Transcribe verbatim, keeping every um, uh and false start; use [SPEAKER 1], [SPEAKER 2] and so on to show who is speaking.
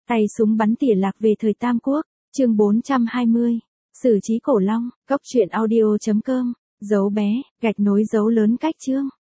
[SPEAKER 1] Tay súng bắn tỉa lạc về thời Tam Quốc, chương bốn trăm hai mươi. Sử trí cổ long, cốc truyện audio chấm com, dấu bé, gạch nối dấu lớn cách chương.